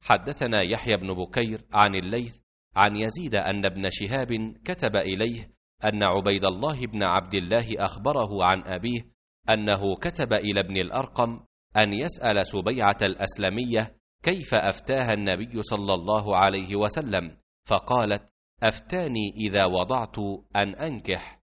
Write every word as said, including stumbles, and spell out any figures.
حدثنا يحيى بن بكير عن الليث عن يزيد أن ابن شهاب كتب إليه أن عبيد الله بن عبد الله أخبره عن أبيه أنه كتب إلى ابن الأرقم أن يسأل سبيعة الأسلمية كيف أفتاها النبي صلى الله عليه وسلم، فقالت: أفتاني إذا وضعت أن أنكح.